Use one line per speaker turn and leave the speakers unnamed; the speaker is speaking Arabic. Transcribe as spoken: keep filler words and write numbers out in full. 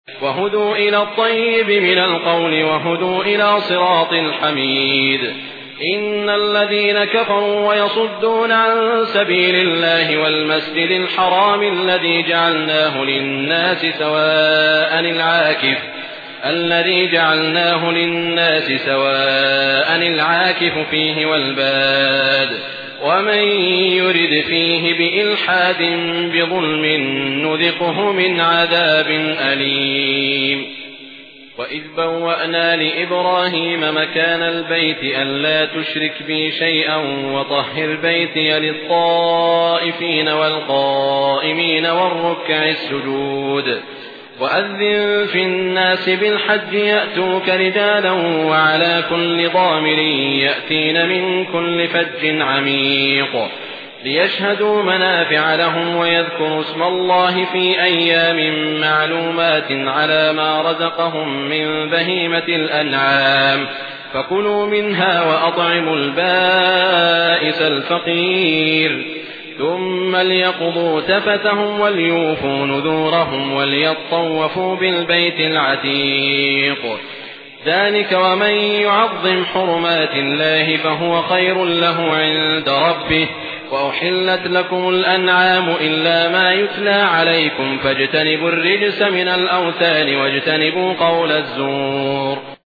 وهدوا إلى الطيب من القول وهدوا إلى صراط الحميد. إن الذين كفروا ويصدون عن سبيل الله والمسجد الحرام الذي جعلناه للناس سواء العاكف الذي جعلناه للناس سواء العاكف فيه والباد ومن يرد فيه بإلحاد بظلم نذقه من عذاب أليم. وإذ بوأنا لإبراهيم مكان البيت ألا تشرك بي شيئا وطهر بيتي للطائفين والقائمين والركع السجود. وأذن في الناس بالحج يأتوك رجالا وعلى كل ضامر يأتين من كل فج عميق ليشهدوا منافع لهم ويذكروا اسم الله في أيام معلومات على ما رزقهم من بهيمة الأنعام فكلوا منها وأطعموا البائس الفقير ثم ليقضوا تفتهم وليوفوا نذورهم وليطوفوا بالبيت العتيق. ذلك ومن يعظم حرمات الله فهو خير له عند ربه. وأحلت لكم الأنعام إلا ما يتلى عليكم فاجتنبوا الرجس من الأوثان واجتنبوا قول الزور.